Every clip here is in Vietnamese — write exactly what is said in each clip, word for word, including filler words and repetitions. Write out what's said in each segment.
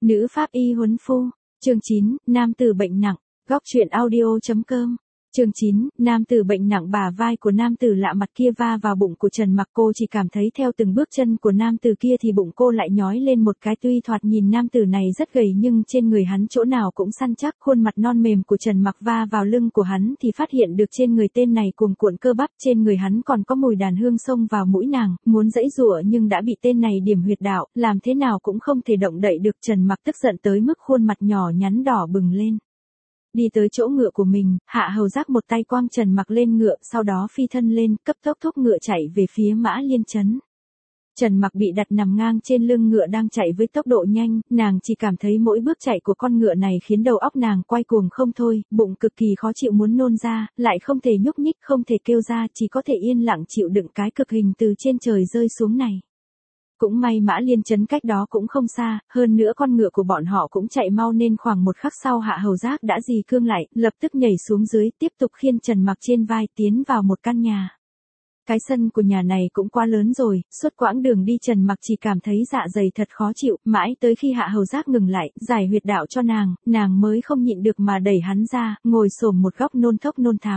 Nữ pháp y huấn phu. Chương chín, nam tử bệnh nặng. Góc truyện audio.com. Chương chín, nam tử bệnh nặng. Bả vai của nam tử lạ mặt kia va vào bụng của Trần Mặc, cô chỉ cảm thấy theo từng bước chân của nam tử kia thì bụng cô lại nhói lên một cái. Tuy thoạt nhìn nam tử này rất gầy nhưng trên người hắn chỗ nào cũng săn chắc. Khuôn mặt non mềm của Trần Mặc va vào lưng của hắn thì phát hiện được trên người tên này cuồn cuộn cơ bắp, trên người hắn còn có mùi đàn hương xông vào mũi nàng, muốn giãy giụa nhưng đã bị tên này điểm huyệt đạo, làm thế nào cũng không thể động đậy được. Trần Mặc tức giận tới mức khuôn mặt nhỏ nhắn đỏ bừng lên. Đi tới chỗ ngựa của mình, Hạ Hầu Giác một tay quăng Trần Mặc lên ngựa, sau đó phi thân lên, cấp tốc thúc ngựa chạy về phía Mã Liên trấn. Trần Mặc bị đặt nằm ngang trên lưng ngựa đang chạy với tốc độ nhanh, nàng chỉ cảm thấy mỗi bước chạy của con ngựa này khiến đầu óc nàng quay cuồng không thôi, bụng cực kỳ khó chịu muốn nôn ra, lại không thể nhúc nhích, không thể kêu ra, chỉ có thể yên lặng chịu đựng cái cực hình từ trên trời rơi xuống này. Cũng may Mã Liên trấn cách đó cũng không xa, hơn nữa con ngựa của bọn họ cũng chạy mau nên khoảng một khắc sau Hạ Hầu Giác đã dì cương lại, lập tức nhảy xuống dưới, tiếp tục khiêng Trần Mặc trên vai tiến vào một căn nhà. Cái sân của nhà này cũng quá lớn rồi, suốt quãng đường đi Trần Mặc chỉ cảm thấy dạ dày thật khó chịu, mãi tới khi Hạ Hầu Giác ngừng lại, giải huyệt đạo cho nàng, nàng mới không nhịn được mà đẩy hắn ra, ngồi xổm một góc nôn thốc nôn tháo.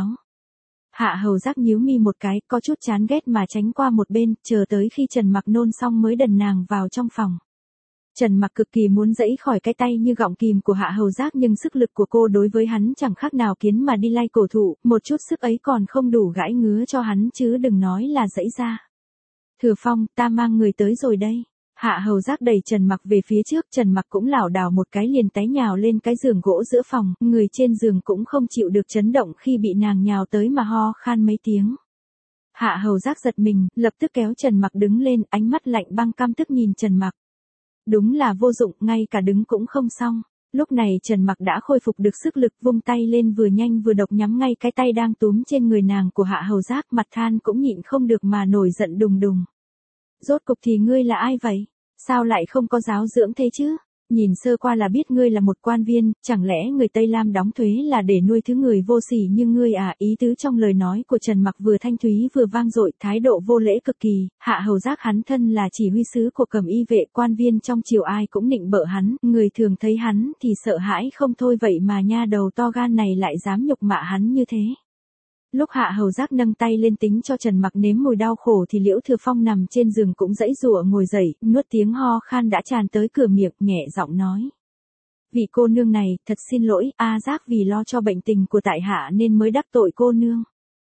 Hạ Hầu Giác nhíu mi một cái, có chút chán ghét mà tránh qua một bên, chờ tới khi Trần Mặc nôn xong mới đần nàng vào trong phòng. Trần Mặc cực kỳ muốn giãy khỏi cái tay như gọng kìm của Hạ Hầu Giác nhưng sức lực của cô đối với hắn chẳng khác nào kiến mà đi lay cổ thụ, một chút sức ấy còn không đủ gãi ngứa cho hắn chứ đừng nói là giãy ra. Thừa Phong, ta mang người tới rồi đây. Hạ Hầu Giác đẩy Trần Mặc về phía trước, Trần Mặc cũng lảo đảo một cái liền té nhào lên cái giường gỗ giữa phòng, người trên giường cũng không chịu được chấn động khi bị nàng nhào tới mà ho khan mấy tiếng. Hạ Hầu Giác giật mình, lập tức kéo Trần Mặc đứng lên, ánh mắt lạnh băng căm tức nhìn Trần Mặc. Đúng là vô dụng, ngay cả đứng cũng không xong. Lúc này Trần Mặc đã khôi phục được sức lực, vung tay lên vừa nhanh vừa độc nhắm ngay cái tay đang túm trên người nàng của Hạ Hầu Giác, mặt than cũng nhịn không được mà nổi giận đùng đùng. Rốt cục thì ngươi là ai vậy? Sao lại không có giáo dưỡng thế chứ? Nhìn sơ qua là biết ngươi là một quan viên, chẳng lẽ người Tây Lam đóng thuế là để nuôi thứ người vô sỉ như ngươi à? Ý tứ trong lời nói của Trần Mặc vừa thanh thúy vừa vang dội, thái độ vô lễ cực kỳ. Hạ Hầu Giác hắn thân là chỉ huy sứ của Cẩm Y vệ, quan viên trong triều ai cũng nịnh bợ hắn, người thường thấy hắn thì sợ hãi không thôi, vậy mà nha đầu to gan này lại dám nhục mạ hắn như thế. Lúc Hạ Hầu Giác nâng tay lên tính cho Trần Mặc nếm mùi đau khổ thì Liễu Thừa Phong nằm trên giường cũng giãy giụa ngồi dậy, nuốt tiếng ho khan đã tràn tới cửa miệng, nhẹ giọng nói: "Vị cô nương này, thật xin lỗi, A Giác vì lo cho bệnh tình của tại hạ nên mới đắc tội cô nương.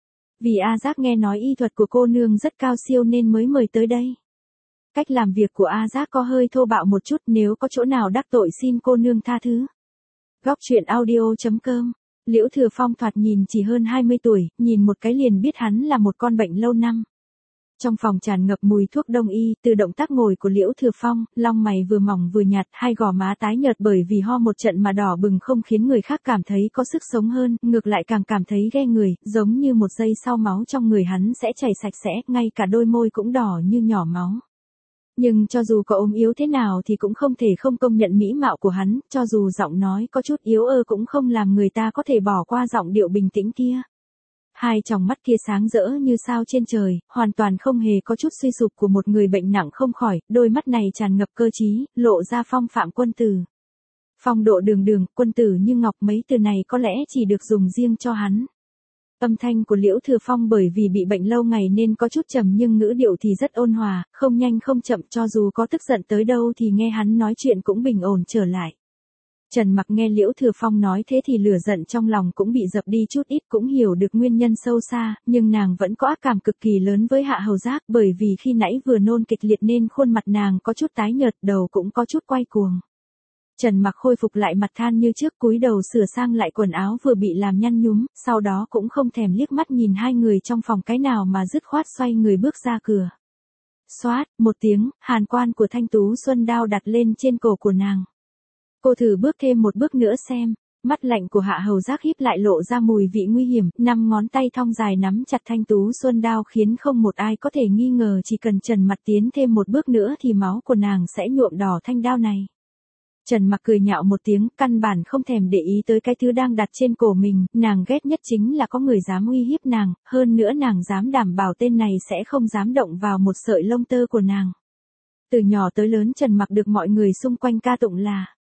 Vì A Giác nghe nói y thuật của cô nương rất cao siêu nên mới mời tới đây. Cách làm việc của A Giác có hơi thô bạo một chút, nếu có chỗ nào đắc tội xin cô nương tha thứ." Góc truyện audio.com. Liễu Thừa Phong thoạt nhìn chỉ hơn hai mươi tuổi, nhìn một cái liền biết hắn là một con bệnh lâu năm. Trong phòng tràn ngập mùi thuốc đông y, từ động tác ngồi của Liễu Thừa Phong, lông mày vừa mỏng vừa nhạt, hai gò má tái nhợt bởi vì ho một trận mà đỏ bừng không khiến người khác cảm thấy có sức sống hơn, ngược lại càng cảm thấy ghê người, giống như một giây sau máu trong người hắn sẽ chảy sạch sẽ, ngay cả đôi môi cũng đỏ như nhỏ máu. Nhưng cho dù có ốm yếu thế nào thì cũng không thể không công nhận mỹ mạo của hắn, cho dù giọng nói có chút yếu ơ cũng không làm người ta có thể bỏ qua giọng điệu bình tĩnh kia. Hai tròng mắt kia sáng rỡ như sao trên trời, hoàn toàn không hề có chút suy sụp của một người bệnh nặng không khỏi, đôi mắt này tràn ngập cơ trí, lộ ra phong phạm quân tử. Phong độ đường đường, quân tử như ngọc, mấy từ này có lẽ chỉ được dùng riêng cho hắn. Âm thanh của Liễu Thừa Phong bởi vì bị bệnh lâu ngày nên có chút trầm nhưng ngữ điệu thì rất ôn hòa, không nhanh không chậm, cho dù có tức giận tới đâu thì nghe hắn nói chuyện cũng bình ổn trở lại. Trần Mặc nghe Liễu Thừa Phong nói thế thì lửa giận trong lòng cũng bị dập đi chút ít, cũng hiểu được nguyên nhân sâu xa, nhưng nàng vẫn có ác cảm cực kỳ lớn với Hạ Hầu Giác, bởi vì khi nãy vừa nôn kịch liệt nên khuôn mặt nàng có chút tái nhợt, đầu cũng có chút quay cuồng. Trần Mặc khôi phục lại mặt than như trước, cúi đầu sửa sang lại quần áo vừa bị làm nhăn nhúm, sau đó cũng không thèm liếc mắt nhìn hai người trong phòng cái nào mà dứt khoát xoay người bước ra cửa. Xoát, một tiếng, hàn quan của Thanh Tú Xuân đao đặt lên trên cổ của nàng. Cô thử bước thêm một bước nữa xem. Mắt lạnh của Hạ Hầu Giác híp lại lộ ra mùi vị nguy hiểm, năm ngón tay thon dài nắm chặt Thanh Tú Xuân đao khiến không một ai có thể nghi ngờ chỉ cần Trần Mặc tiến thêm một bước nữa thì máu của nàng sẽ nhuộm đỏ thanh đao này. Trần Mặc cười nhạo một tiếng, căn bản không thèm để ý tới cái thứ đang đặt trên cổ mình, nàng ghét nhất chính là có người dám uy hiếp nàng, hơn nữa nàng dám đảm bảo tên này sẽ không dám động vào một sợi lông tơ của nàng. Từ nhỏ tới lớn Trần Mặc được mọi người xung quanh ca tụng là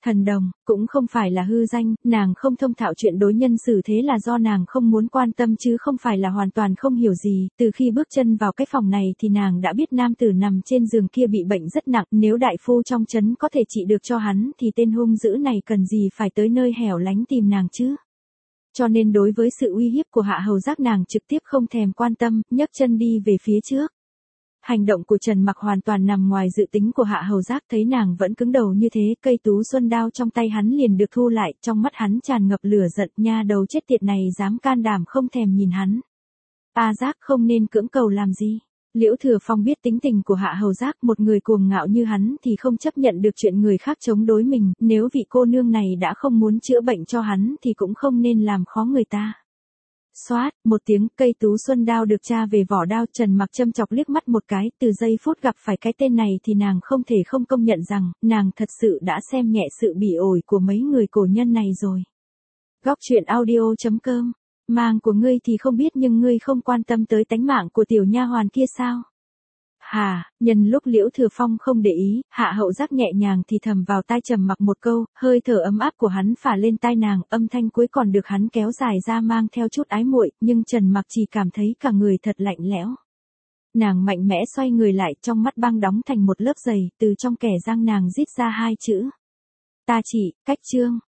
Thần đồng, cũng không phải là hư danh, nàng không thông thạo chuyện đối nhân xử thế là do nàng không muốn quan tâm chứ không phải là hoàn toàn không hiểu gì, từ khi bước chân vào cái phòng này thì nàng đã biết nam tử nằm trên giường kia bị bệnh rất nặng, nếu đại phu trong trấn có thể trị được cho hắn thì tên hung dữ này cần gì phải tới nơi hẻo lánh tìm nàng chứ. Cho nên đối với sự uy hiếp của Hạ Hầu Giác nàng trực tiếp không thèm quan tâm, nhấc chân đi về phía trước. Hành động của Trần Mặc hoàn toàn nằm ngoài dự tính của Hạ Hầu Giác, thấy nàng vẫn cứng đầu như thế, cây tú xuân đao trong tay hắn liền được thu lại, trong mắt hắn tràn ngập lửa giận, nha đầu chết tiệt này dám can đảm không thèm nhìn hắn. A Giác không nên cưỡng cầu làm gì. Liễu Thừa Phong biết tính tình của Hạ Hầu Giác, một người cuồng ngạo như hắn thì không chấp nhận được chuyện người khác chống đối mình, nếu vị cô nương này đã không muốn chữa bệnh cho hắn thì cũng không nên làm khó người ta. Xoát, một tiếng, cây tú xuân đao được tra về vỏ đao, Trần Mặc châm chọc liếc mắt một cái, từ giây phút gặp phải cái tên này thì nàng không thể không công nhận rằng, nàng thật sự đã xem nhẹ sự bỉ ổi của mấy người cổ nhân này rồi. Góc truyện audio chấm com, mang của ngươi thì không biết nhưng ngươi không quan tâm tới tánh mạng của tiểu nha hoàn kia sao? Hà, nhân lúc Liễu Thừa Phong không để ý, Hạ Hậu Giác nhẹ nhàng thì thầm vào tai Trầm Mặc một câu, hơi thở ấm áp của hắn phả lên tai nàng, âm thanh cuối còn được hắn kéo dài ra mang theo chút ái muội, nhưng Trần Mặc chỉ cảm thấy cả người thật lạnh lẽo. Nàng mạnh mẽ xoay người lại, trong mắt băng đóng thành một lớp dày, từ trong kẻ răng nàng rít ra hai chữ. Ta chỉ, cách trương.